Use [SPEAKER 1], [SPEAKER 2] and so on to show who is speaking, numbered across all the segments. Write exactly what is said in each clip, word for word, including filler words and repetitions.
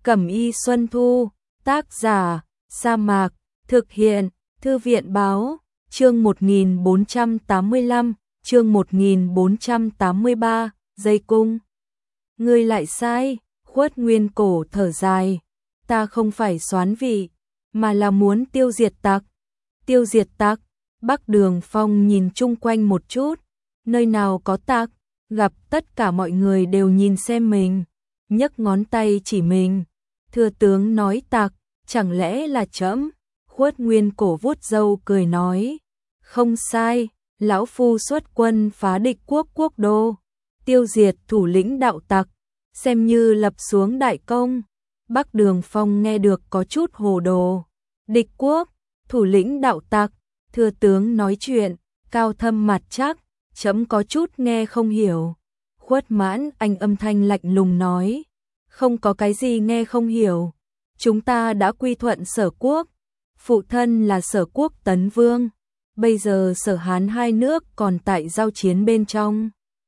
[SPEAKER 1] Cẩm y Xuân Thu, tác giả, Sa Mạc, thực hiện, Thư viện Báo, chương một nghìn bốn trăm tám mươi lăm, chương một nghìn bốn trăm tám mươi ba, dây cung. Ngươi lại sai, Khuất Nguyên Cổ thở dài, ta không phải soán vị, mà là muốn tiêu diệt tặc. Tiêu diệt tặc, Bắc Đường Phong nhìn chung quanh một chút, nơi nào có tặc, gặp tất cả mọi người đều nhìn xem mình, nhấc ngón tay chỉ mình. Thừa tướng nói tặc, chẳng lẽ là trẫm? Khuất Nguyên Cổ vuốt râu cười nói, không sai, lão phu xuất quân phá địch quốc quốc đô, tiêu diệt thủ lĩnh đạo tặc, xem như lập xuống đại công. Bắc Đường Phong nghe được có chút hồ đồ. Địch quốc, thủ lĩnh đạo tặc, thừa tướng nói chuyện, cao thâm mặt chắc, trẫm có chút nghe không hiểu. Khuất Mãn Anh âm thanh lạnh lùng nói, không có cái gì nghe không hiểu. Chúng ta đã quy thuận Sở quốc, phụ thân là Sở quốc Tấn Vương, bây giờ Sở Hán hai nước còn tại giao chiến bên trong.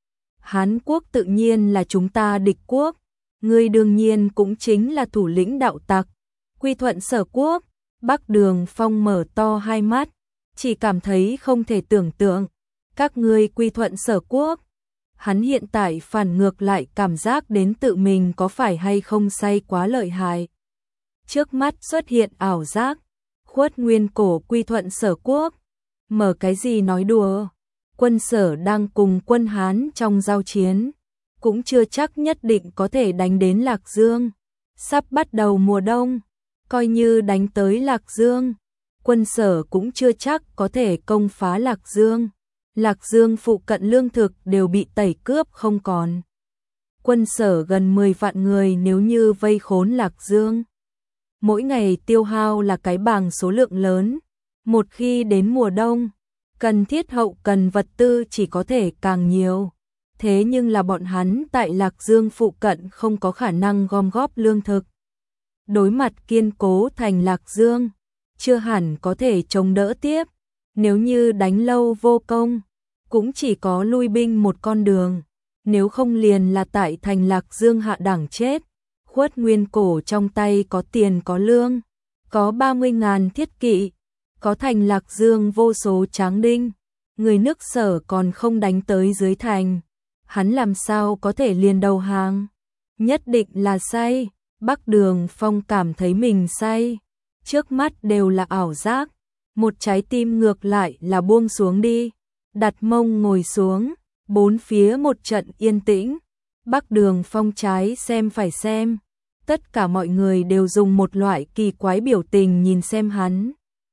[SPEAKER 1] Hán quốc tự nhiên là chúng ta địch quốc, ngươi đương nhiên cũng chính là thủ lĩnh đạo tặc. Quy thuận Sở quốc, Bắc Đường Phong mở to hai mắt, chỉ cảm thấy không thể tưởng tượng. Các ngươi quy thuận Sở quốc. Hắn hiện tại phản ngược lại cảm giác đến tự mình có phải hay không say quá lợi hại. Trước mắt xuất hiện ảo giác, Khuất Nguyên Cổ quy thuận Sở quốc. Mở cái gì nói đùa, quân Sở đang cùng quân Hán trong giao chiến, cũng chưa chắc nhất định có thể đánh đến Lạc Dương. Sắp bắt đầu mùa đông, coi như đánh tới Lạc Dương, quân Sở cũng chưa chắc có thể công phá Lạc Dương. Lạc Dương phụ cận lương thực đều bị tẩy cướp không còn. Quân Sở gần mười vạn người nếu như vây khốn Lạc Dương, mỗi ngày tiêu hao là cái bảng số lượng lớn. Một khi đến mùa đông, cần thiết hậu cần vật tư chỉ có thể càng nhiều. Thế nhưng là bọn hắn tại Lạc Dương phụ cận không có khả năng gom góp lương thực. Đối mặt kiên cố thành Lạc Dương, chưa hẳn có thể chống đỡ tiếp. Nếu như đánh lâu vô công, cũng chỉ có lui binh một con đường, nếu không liền là tại thành Lạc Dương hạ đẳng chết. Khuất Nguyên Cổ trong tay có tiền có lương, có ba mươi ngàn thiết kỵ, có thành Lạc Dương vô số tráng đinh, người nước Sở còn không đánh tới dưới thành, hắn làm sao có thể liền đầu hàng? Nhất định là say. Bắc Đường Phong cảm thấy mình say, trước mắt đều là ảo giác, một trái tim ngược lại là buông xuống đi, đặt mông ngồi xuống, bốn phía một trận yên tĩnh. Bắc Đường Phong trái xem phải xem, tất cả mọi người đều dùng một loại kỳ quái biểu tình nhìn xem hắn.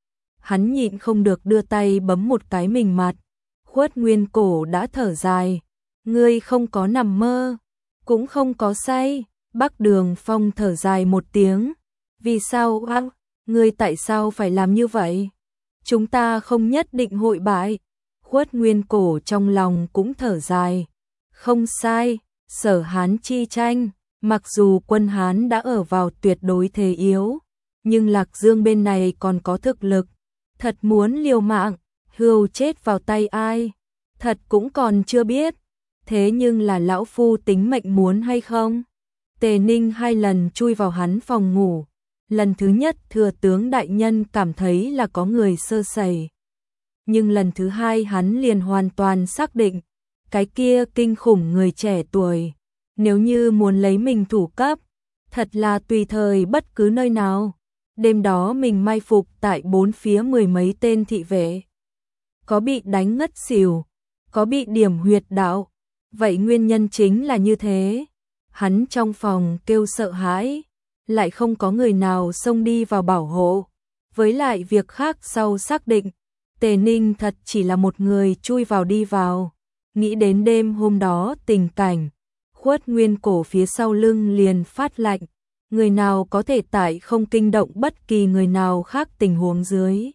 [SPEAKER 1] Hắn nhịn không được đưa tay bấm một cái mình mặt. Khuất Nguyên Cổ đã thở dài, ngươi không có nằm mơ, cũng không có say. Bắc Đường Phong thở dài một tiếng, vì sao á, ngươi tại sao phải làm như vậy? Chúng ta không nhất định hội bại. Khuất Nguyên Cổ trong lòng cũng thở dài, không sai, Sở Hán chi tranh, mặc dù quân Hán đã ở vào tuyệt đối thế yếu, nhưng Lạc Dương bên này còn có thực lực, thật muốn liều mạng, hươu chết vào tay ai, thật cũng còn chưa biết. Thế nhưng là lão phu tính mệnh muốn hay không? Tề Ninh hai lần chui vào hắn phòng ngủ, lần thứ nhất thừa tướng đại nhân cảm thấy là có người sơ sẩy, nhưng lần thứ hai hắn liền hoàn toàn xác định, cái kia kinh khủng người trẻ tuổi, nếu như muốn lấy mình thủ cấp, thật là tùy thời bất cứ nơi nào. Đêm đó mình mai phục tại bốn phía mười mấy tên thị vệ, có bị đánh ngất xỉu, có bị điểm huyệt đạo, vậy nguyên nhân chính là như thế. Hắn trong phòng kêu sợ hãi, lại không có người nào xông đi vào bảo hộ. Với lại việc khác sau xác định, Tề Ninh thật chỉ là một người chui vào đi vào. Nghĩ đến đêm hôm đó tình cảnh, Khuất Nguyên Cổ phía sau lưng liền phát lạnh. Người nào có thể tại không kinh động bất kỳ người nào khác tình huống dưới,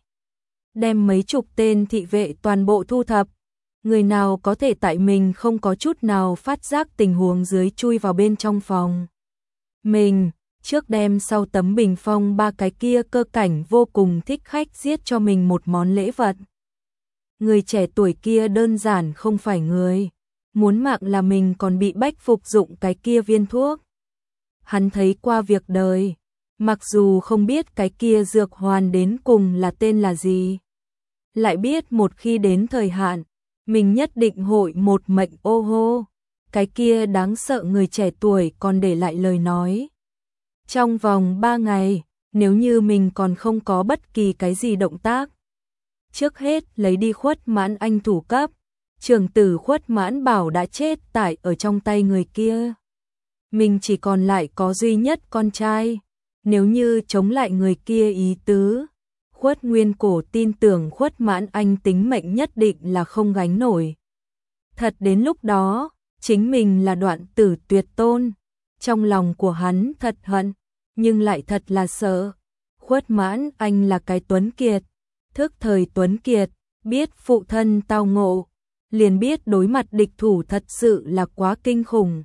[SPEAKER 1] đem mấy chục tên thị vệ toàn bộ thu thập? Người nào có thể tại mình không có chút nào phát giác tình huống dưới chui vào bên trong phòng mình, trước đem sau tấm bình phong ba cái kia cơ cảnh vô cùng thích khách giết cho mình một món lễ vật? Người trẻ tuổi kia đơn giản không phải người, muốn mạng là mình còn bị bách phục dụng cái kia viên thuốc. hắn thấy qua việc đời, mặc dù không biết cái kia dược hoàn đến cùng là tên là gì, lại biết một khi đến thời hạn, mình nhất định hội một mệnh ô hô. Cái kia đáng sợ người trẻ tuổi còn để lại lời nói. Trong vòng ba ngày, nếu như mình còn không có bất kỳ cái gì động tác, trước hết lấy đi Khuất Mãn Anh thủ cấp, trưởng tử Khuất Mãn Bảo đã chết tại ở trong tay người kia. Mình chỉ còn lại có duy nhất con trai, nếu như chống lại người kia ý tứ, Khuất Nguyên Cổ tin tưởng Khuất Mãn Anh tính mệnh nhất định là không gánh nổi. Thật đến lúc đó, chính mình là đoạn tử tuyệt tôn, trong lòng của hắn thật hận, nhưng lại thật là sợ. Khuất Mãn Anh là cái tuấn kiệt, thức thời tuấn kiệt, biết phụ thân tao ngộ, liền biết đối mặt địch thủ thật sự là quá kinh khủng.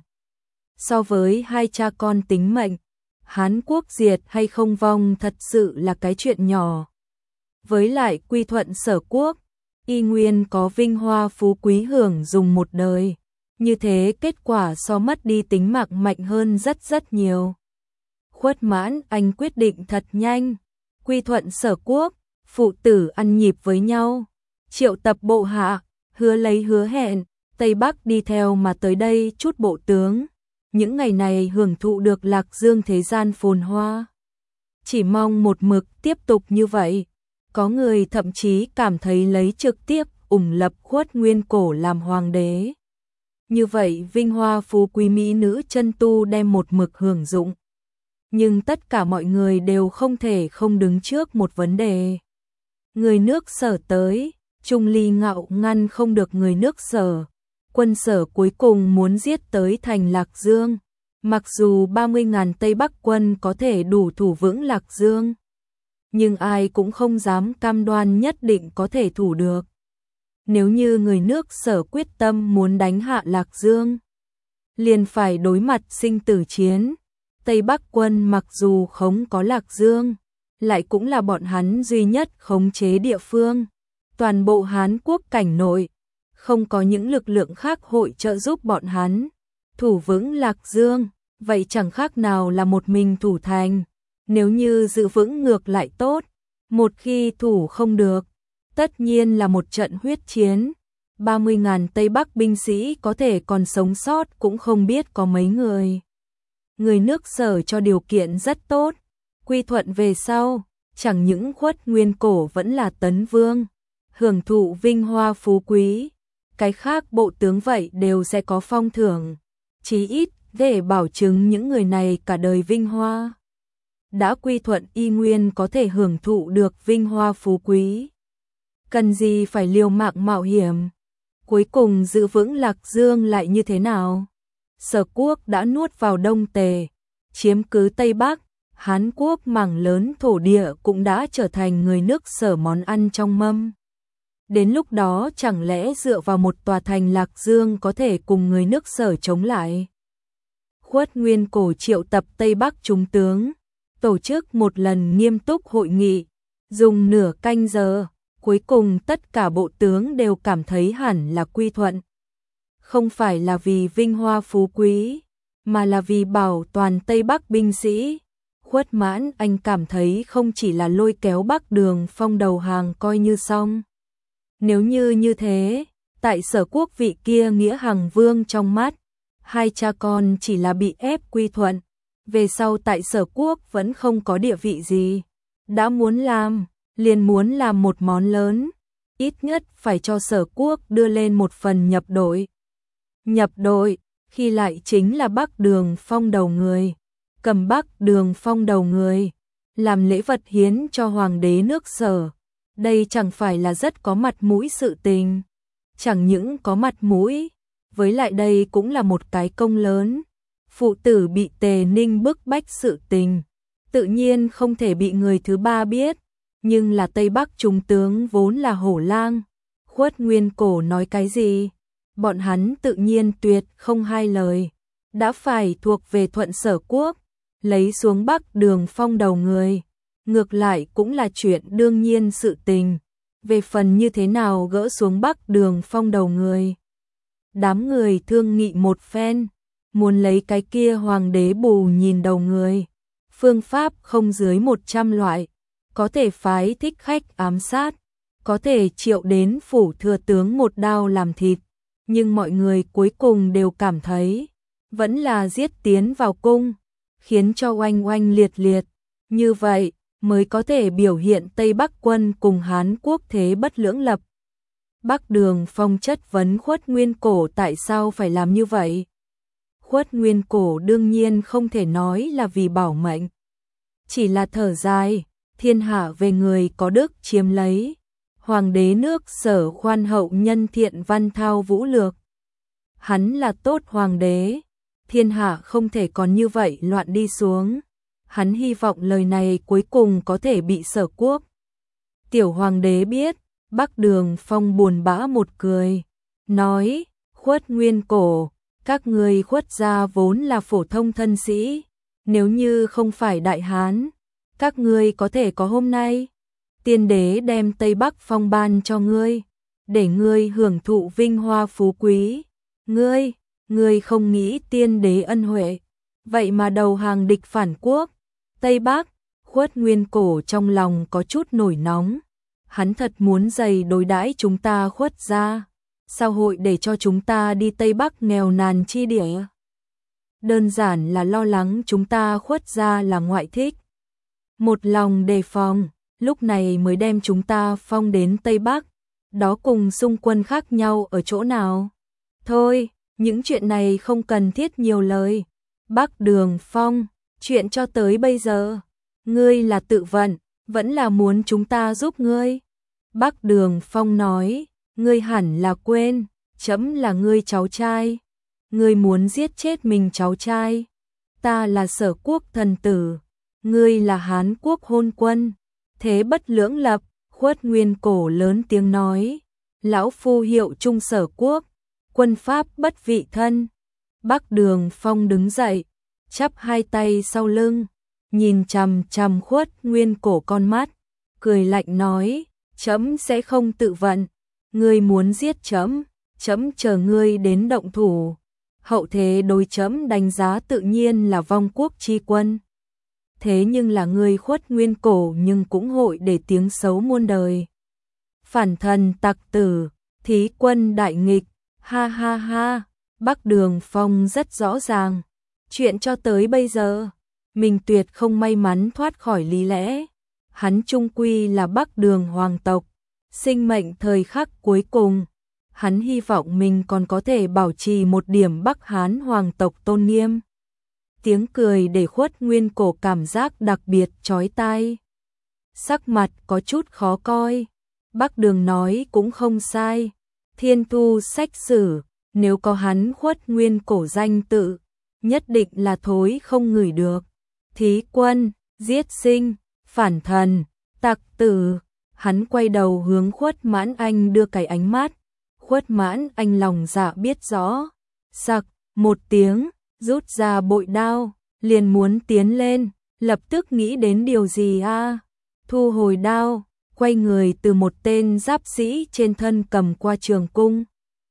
[SPEAKER 1] So với hai cha con tính mệnh, Hán Quốc diệt hay không vong thật sự là cái chuyện nhỏ. Với lại quy thuận Sở Quốc, y nguyên có vinh hoa phú quý hưởng dùng một đời, như thế kết quả so mất đi tính mạng mạnh hơn rất rất nhiều. Khuất Mãn Anh quyết định thật nhanh, quy thuận Sở Quốc, phụ tử ăn nhịp với nhau, triệu tập bộ hạ, hứa lấy hứa hẹn, Tây Bắc đi theo mà tới đây chút bộ tướng, những ngày này hưởng thụ được Lạc Dương thế gian phồn hoa. Chỉ mong một mực tiếp tục như vậy, có người thậm chí cảm thấy lấy trực tiếp ủng lập Khuất Nguyên Cổ làm hoàng đế. Như vậy vinh hoa phú quý mỹ nữ chân tu đem một mực hưởng dụng. Nhưng tất cả mọi người đều không thể không đứng trước một vấn đề. Người nước Sở tới, Trung Ly ngạo ngăn không được người nước Sở. Quân Sở cuối cùng muốn giết tới thành Lạc Dương. Mặc dù ba mươi ngàn Tây Bắc quân có thể đủ thủ vững Lạc Dương, nhưng ai cũng không dám cam đoan nhất định có thể thủ được. Nếu như người nước Sở quyết tâm muốn đánh hạ Lạc Dương, liền phải đối mặt sinh tử chiến. Tây Bắc quân mặc dù không có Lạc Dương, lại cũng là bọn hắn duy nhất khống chế địa phương. Toàn bộ Hán Quốc cảnh nội, không có những lực lượng khác hội trợ giúp bọn hắn thủ vững Lạc Dương, vậy chẳng khác nào là một mình thủ thành. Nếu như giữ vững ngược lại tốt, một khi thủ không được, tất nhiên là một trận huyết chiến. ba mươi ngàn Tây Bắc binh sĩ có thể còn sống sót cũng không biết có mấy người. Người nước Sở cho điều kiện rất tốt, quy thuận về sau, chẳng những Khuất Nguyên Cổ vẫn là tấn vương, hưởng thụ vinh hoa phú quý, cái khác bộ tướng vậy đều sẽ có phong thưởng, chí ít để bảo chứng những người này cả đời vinh hoa. Đã quy thuận y nguyên có thể hưởng thụ được vinh hoa phú quý, cần gì phải liều mạng mạo hiểm. Cuối cùng giữ vững Lạc Dương lại như thế nào? Sở Quốc đã nuốt vào Đông Tề, chiếm cứ Tây Bắc, Hán Quốc mảng lớn thổ địa cũng đã trở thành người nước Sở món ăn trong mâm. Đến lúc đó chẳng lẽ dựa vào một tòa thành Lạc Dương có thể cùng người nước Sở chống lại? Khuất Nguyên Cổ triệu tập Tây Bắc trung tướng, tổ chức một lần nghiêm túc hội nghị, dùng nửa canh giờ, cuối cùng tất cả bộ tướng đều cảm thấy hẳn là quy thuận. Không phải là vì vinh hoa phú quý, mà là vì bảo toàn Tây Bắc binh sĩ. Khuất Mãn Anh cảm thấy không chỉ là lôi kéo Bắc Đường Phong đầu hàng coi như xong. Nếu như như thế, tại Sở Quốc vị kia nghĩa hằng vương trong mắt, hai cha con chỉ là bị ép quy thuận, về sau tại Sở Quốc vẫn không có địa vị gì. Đã muốn làm, liền muốn làm một món lớn, ít nhất phải cho Sở Quốc đưa lên một phần nhập đội. Nhập đội, khi lại chính là Bắc Đường Phong đầu người, cầm Bắc Đường Phong đầu người, làm lễ vật hiến cho hoàng đế nước Sở. Đây chẳng phải là rất có mặt mũi sự tình. Chẳng những có mặt mũi, với lại đây cũng là một cái công lớn. Phụ tử bị Tề Ninh bức bách sự tình, tự nhiên không thể bị người thứ ba biết. Nhưng là Tây Bắc trung tướng vốn là hổ lang. Khuất Nguyên Cổ nói cái gì? Bọn hắn tự nhiên tuyệt không hai lời. Đã phải thuộc về thuận Sở Quốc, lấy xuống Bắc Đường Phong đầu người. Ngược lại cũng là chuyện đương nhiên sự tình. Về phần như thế nào gỡ xuống Bắc Đường Phong đầu người, đám người thương nghị một phen, muốn lấy cái kia hoàng đế bù nhìn đầu người. Phương pháp không dưới một trăm loại, có thể phái thích khách ám sát, có thể triệu đến phủ thừa tướng một đao làm thịt, nhưng mọi người cuối cùng đều cảm thấy vẫn là giết tiến vào cung, khiến cho oanh oanh liệt liệt, như vậy mới có thể biểu hiện Tây Bắc quân cùng Hán Quốc thế bất lưỡng lập. Bắc Đường Phong chất vấn Khuất Nguyên Cổ tại sao phải làm như vậy. Khuất Nguyên Cổ đương nhiên không thể nói là vì bảo mệnh, chỉ là thở dài, thiên hạ về người có đức chiếm lấy, hoàng đế nước Sở khoan hậu nhân thiện văn thao vũ lược. Hắn là tốt hoàng đế, thiên hạ không thể còn như vậy loạn đi xuống. Hắn hy vọng lời này cuối cùng có thể bị Sở Quốc. Tiểu hoàng đế biết, Bắc Đường Phong buồn bã một cười, nói, Khuất Nguyên Cổ, các ngươi Khuất gia vốn là phổ thông thân sĩ, nếu như không phải đại hán, các ngươi có thể có hôm nay. Tiên đế đem Tây Bắc Phong ban cho ngươi, để ngươi hưởng thụ vinh hoa phú quý. Ngươi, ngươi không nghĩ tiên đế ân huệ, vậy mà đầu hàng địch phản quốc. Tây Bắc, Khuất Nguyên Cổ trong lòng có chút nổi nóng. Hắn thật muốn dày đối đãi chúng ta Khuất gia, sao hội để cho chúng ta đi Tây Bắc nghèo nàn chi địa. Đơn giản là lo lắng chúng ta Khuất gia là ngoại thích. Một lòng đề phòng, lúc này mới đem chúng ta phong đến Tây Bắc, đó cùng xung quân khác nhau ở chỗ nào. Thôi, những chuyện này không cần thiết nhiều lời. Bắc Đường Phong, chuyện cho tới bây giờ, ngươi là tự vận, vẫn là muốn chúng ta giúp ngươi. Bắc Đường Phong nói, ngươi hẳn là quên, trẫm là ngươi cháu trai. Ngươi muốn giết chết mình cháu trai. Ta là Sở Quốc thần tử, ngươi là Hán Quốc hôn quân. Thế bất lưỡng lập, Khuất Nguyên Cổ lớn tiếng nói, lão phu hiệu trung Sở Quốc, quân pháp bất vị thân. Bắc Đường Phong đứng dậy, chắp hai tay sau lưng, nhìn chằm chằm Khuất Nguyên Cổ con mắt, cười lạnh nói, trẫm sẽ không tự vận, ngươi muốn giết trẫm, trẫm chờ ngươi đến động thủ. Hậu thế đối trẫm đánh giá tự nhiên là vong quốc chi quân. Thế nhưng là ngươi Khuất Nguyên Cổ nhưng cũng hội để tiếng xấu muôn đời. Phản thần tặc tử, thí quân đại nghịch, ha ha ha. Bắc Đường Phong rất rõ ràng, chuyện cho tới bây giờ, mình tuyệt không may mắn thoát khỏi lý lẽ. Hắn trung quy là Bắc Đường hoàng tộc, sinh mệnh thời khắc cuối cùng, hắn hy vọng mình còn có thể bảo trì một điểm Bắc Hán hoàng tộc tôn nghiêm. Tiếng cười để Khuất Nguyên Cổ cảm giác đặc biệt chói tai. Sắc mặt có chút khó coi. Bắc Đường nói cũng không sai. Thiên thu sách sử, nếu có hắn Khuất Nguyên Cổ danh tự, nhất định là thối không ngửi được. Thí quân, giết sinh, phản thần, tặc tử. Hắn quay đầu hướng Khuất Mãn Anh đưa cái ánh mắt. Khuất Mãn Anh lòng dạ biết rõ. Sặc, một tiếng, rút ra bội đao, liền muốn tiến lên, lập tức nghĩ đến điều gì a? À? Thu hồi đao, quay người từ một tên giáp sĩ trên thân cầm qua trường cung.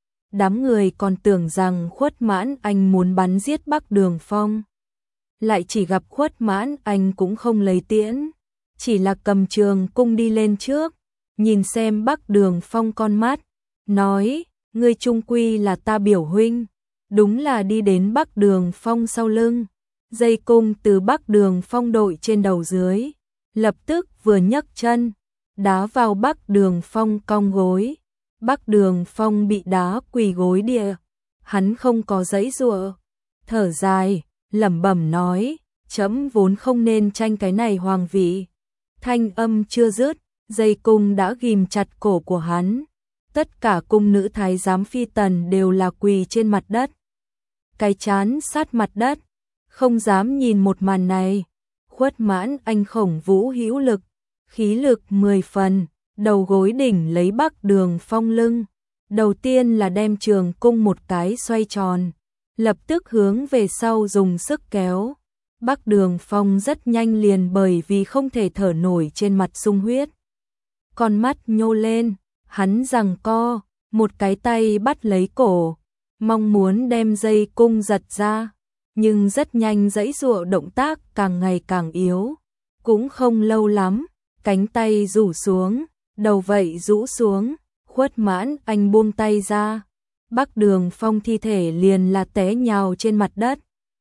[SPEAKER 1] Đám người còn tưởng rằng Khuất Mãn Anh muốn bắn giết Bắc Đường Phong. Lại chỉ gặp Khuất Mãn Anh cũng không lấy tiễn, chỉ là cầm trường cung đi lên trước, nhìn xem Bắc Đường Phong con mắt, nói, ngươi trung quy là ta biểu huynh. Đúng là đi đến Bắc Đường Phong sau lưng, dây cung từ Bắc Đường Phong đội trên đầu dưới, lập tức vừa nhấc chân, đá vào Bắc Đường Phong cong gối. Bắc Đường Phong bị đá quỳ gối địa, hắn không có giãy giụa, thở dài, lẩm bẩm nói, trẫm vốn không nên tranh cái này hoàng vị. Thanh âm chưa dứt, dây cung đã ghim chặt cổ của hắn. Tất cả cung nữ thái giám phi tần đều là quỳ trên mặt đất, cái chán sát mặt đất, không dám nhìn một màn này. Khuất Mãn Anh khổng vũ hữu lực, khí lực mười phần, đầu gối đỉnh lấy Bắc Đường Phong lưng. Đầu tiên là đem trường cung một cái xoay tròn, lập tức hướng về sau dùng sức kéo. Bắc Đường Phong rất nhanh liền bởi vì không thể thở nổi trên mặt sung huyết. Con mắt nhô lên, hắn giằng co, một cái tay bắt lấy cổ, mong muốn đem dây cung giật ra, nhưng rất nhanh giãy giụa động tác càng ngày càng yếu, cũng không lâu lắm, cánh tay rủ xuống, đầu vậy rũ xuống, Khuất Mãn Anh buông tay ra, Bắc Đường Phong thi thể liền là té nhào trên mặt đất.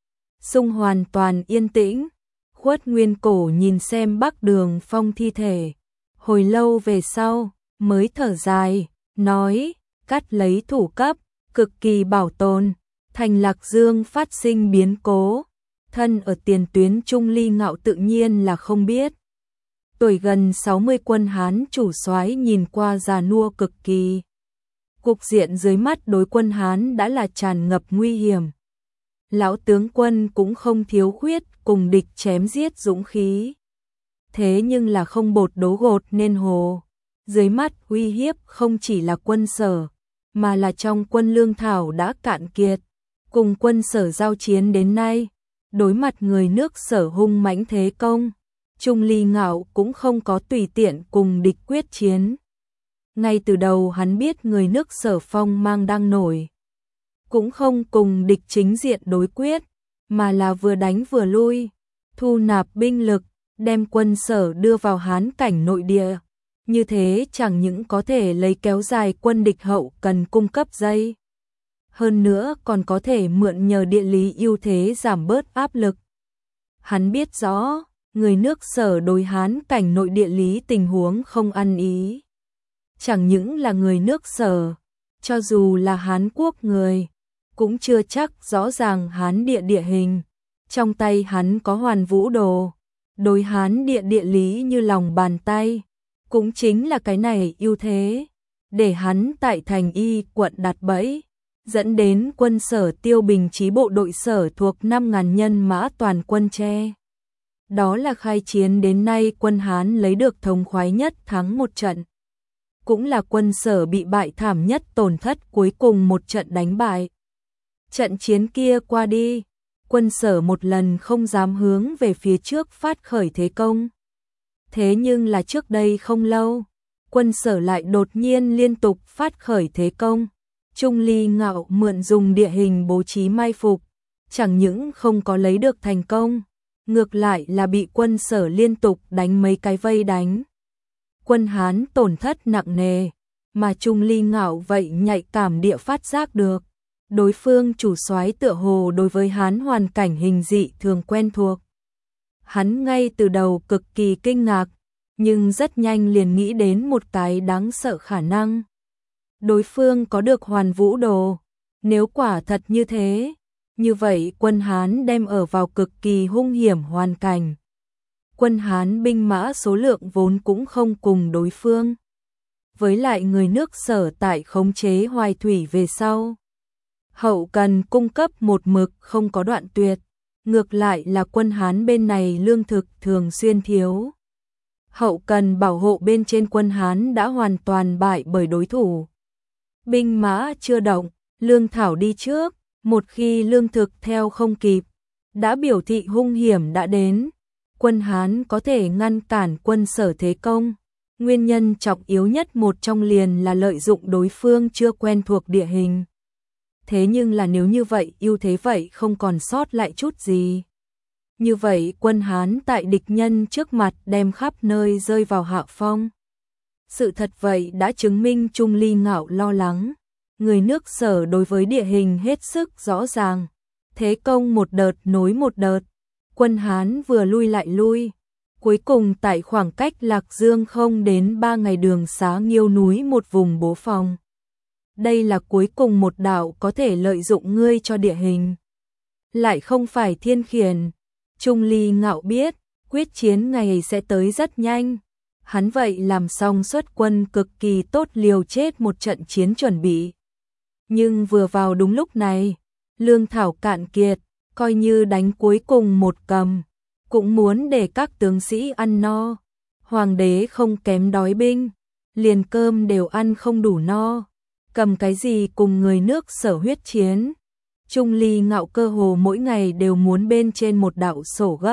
[SPEAKER 1] Xung hoàn toàn yên tĩnh, Khuất Nguyên Cổ nhìn xem Bắc Đường Phong thi thể, hồi lâu về sau, mới thở dài, nói, cắt lấy thủ cấp, cực kỳ bảo tồn, thành Lạc Dương phát sinh biến cố, thân ở tiền tuyến Trung Ly Ngạo tự nhiên là không biết. Tuổi gần sáu mươi quân Hán chủ soái nhìn qua già nua cực kỳ. Cục diện dưới mắt đối quân Hán đã là tràn ngập nguy hiểm. Lão tướng quân cũng không thiếu khuyết cùng địch chém giết dũng khí. Thế nhưng là không bột đố gột nên hồ. Dưới mắt uy hiếp không chỉ là quân Sở, mà là trong quân lương thảo đã cạn kiệt. Cùng quân Sở giao chiến đến nay, đối mặt người nước Sở hung mãnh thế công, Trung Ly Ngạo cũng không có tùy tiện cùng địch quyết chiến. Ngay từ đầu hắn biết người nước Sở phong mang đang nổi, cũng không cùng địch chính diện đối quyết, mà là vừa đánh vừa lui, thu nạp binh lực, đem quân Sở đưa vào Hán cảnh nội địa. Như thế chẳng những có thể lấy kéo dài quân địch hậu cần cung cấp dây, hơn nữa còn có thể mượn nhờ địa lý ưu thế giảm bớt áp lực. Hắn biết rõ, người nước Sở đối Hán cảnh nội địa lý tình huống không ăn ý. Chẳng những là người nước Sở, cho dù là Hán quốc người, cũng chưa chắc rõ ràng Hán địa địa hình. Trong tay hắn có Hoàn Vũ Đồ, đối Hán địa địa lý như lòng bàn tay. Cũng chính là cái này ưu thế, để hắn tại thành Y quận đặt bẫy, dẫn đến quân Sở tiêu bình chí bộ đội Sở thuộc năm ngàn nhân mã toàn quân che. Đó là khai chiến đến nay quân Hán lấy được thống khoái nhất thắng một trận. Cũng là quân Sở bị bại thảm nhất tổn thất cuối cùng một trận đánh bại. Trận chiến kia qua đi, quân Sở một lần không dám hướng về phía trước phát khởi thế công. Thế nhưng là trước đây không lâu, quân Sở lại đột nhiên liên tục phát khởi thế công. Trung Ly Ngạo mượn dùng địa hình bố trí mai phục, chẳng những không có lấy được thành công, ngược lại là bị quân Sở liên tục đánh mấy cái vây đánh. Quân Hán tổn thất nặng nề, mà Trung Ly Ngạo vậy nhạy cảm địa phát giác được. Đối phương chủ soái tựa hồ đối với Hán hoàn cảnh hình dị thường quen thuộc. Hắn ngay từ đầu cực kỳ kinh ngạc, nhưng rất nhanh liền nghĩ đến một cái đáng sợ khả năng. Đối phương có được Hoàn Vũ Đồ, nếu quả thật như thế, như vậy quân Hán đem ở vào cực kỳ hung hiểm hoàn cảnh. Quân Hán binh mã số lượng vốn cũng không cùng đối phương. Với lại người nước Sở tại khống chế Hoài Thủy về sau, hậu cần cung cấp một mực không có đoạn tuyệt. Ngược lại là quân Hán bên này lương thực thường xuyên thiếu. Hậu cần bảo hộ bên trên quân Hán đã hoàn toàn bại bởi đối thủ. Binh mã chưa động, lương thảo đi trước, một khi lương thực theo không kịp, đã biểu thị hung hiểm đã đến. Quân Hán có thể ngăn cản quân Sở thế công. Nguyên nhân trọng yếu nhất một trong liền là lợi dụng đối phương chưa quen thuộc địa hình. Thế nhưng là nếu như vậy, ưu thế vậy không còn sót lại chút gì. Như vậy quân Hán tại địch nhân trước mặt đem khắp nơi rơi vào hạ phong. Sự thật vậy đã chứng minh Trung Ly Ngạo lo lắng. Người nước Sở đối với địa hình hết sức rõ ràng. Thế công một đợt nối một đợt. Quân Hán vừa lui lại lui. Cuối cùng tại khoảng cách Lạc Dương không đến ba ngày đường xá Nghiêu núi một vùng bố phòng. Đây là cuối cùng một đảo có thể lợi dụng ngươi cho địa hình. Lại không phải thiên khiển. Trung Ly Ngạo biết, quyết chiến ngày sẽ tới rất nhanh. Hắn vậy làm xong xuất quân cực kỳ tốt liều chết một trận chiến chuẩn bị. Nhưng vừa vào đúng lúc này, lương thảo cạn kiệt, coi như đánh cuối cùng một cầm, cũng muốn để các tướng sĩ ăn no. Hoàng đế không kém đói binh, liền cơm đều ăn không đủ no. Cầm cái gì cùng người nước Sở huyết chiến. Trung Ly Ngạo cơ hồ mỗi ngày đều muốn bên trên một đạo sổ gấp.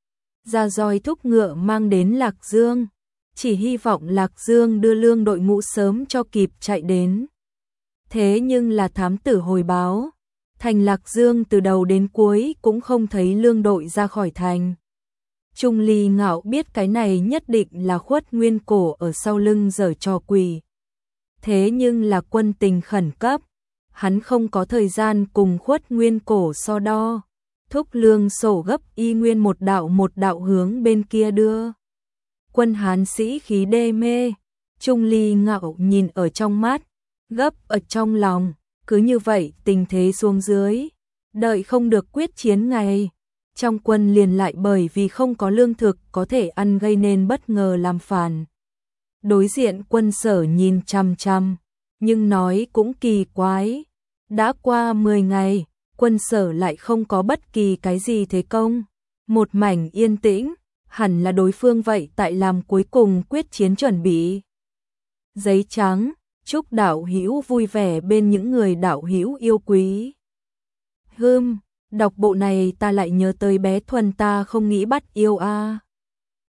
[SPEAKER 1] Ra roi thúc ngựa mang đến Lạc Dương. Chỉ hy vọng Lạc Dương đưa lương đội ngũ sớm cho kịp chạy đến. Thế nhưng là thám tử hồi báo, thành Lạc Dương từ đầu đến cuối cũng không thấy lương đội ra khỏi thành. Trung Ly Ngạo biết cái này nhất định là Khuất Nguyên Cổ ở sau lưng giở trò quỷ. Thế nhưng là quân tình khẩn cấp, hắn không có thời gian cùng Khuất Nguyên Cổ so đo. Thúc lương sổ gấp y nguyên một đạo một đạo hướng bên kia đưa. Quân Hán sĩ khí đê mê, Trung Ly Ngạo nhìn ở trong mắt, gấp ở trong lòng, cứ như vậy tình thế xuống dưới, đợi không được quyết chiến ngày. Trong quân liền lại bởi vì không có lương thực có thể ăn gây nên bất ngờ làm phản. Đối diện quân Sở nhìn chằm chằm, nhưng nói cũng kỳ quái. Đã qua mười ngày, quân Sở lại không có bất kỳ cái gì thế công. Một mảnh yên tĩnh, hẳn là đối phương vậy tại làm cuối cùng quyết chiến chuẩn bị. Giấy trắng, chúc đạo hữu vui vẻ bên những người đạo hữu yêu quý. Hừm, đọc bộ này ta lại nhớ tới bé Thuần ta không nghĩ bắt yêu a. À.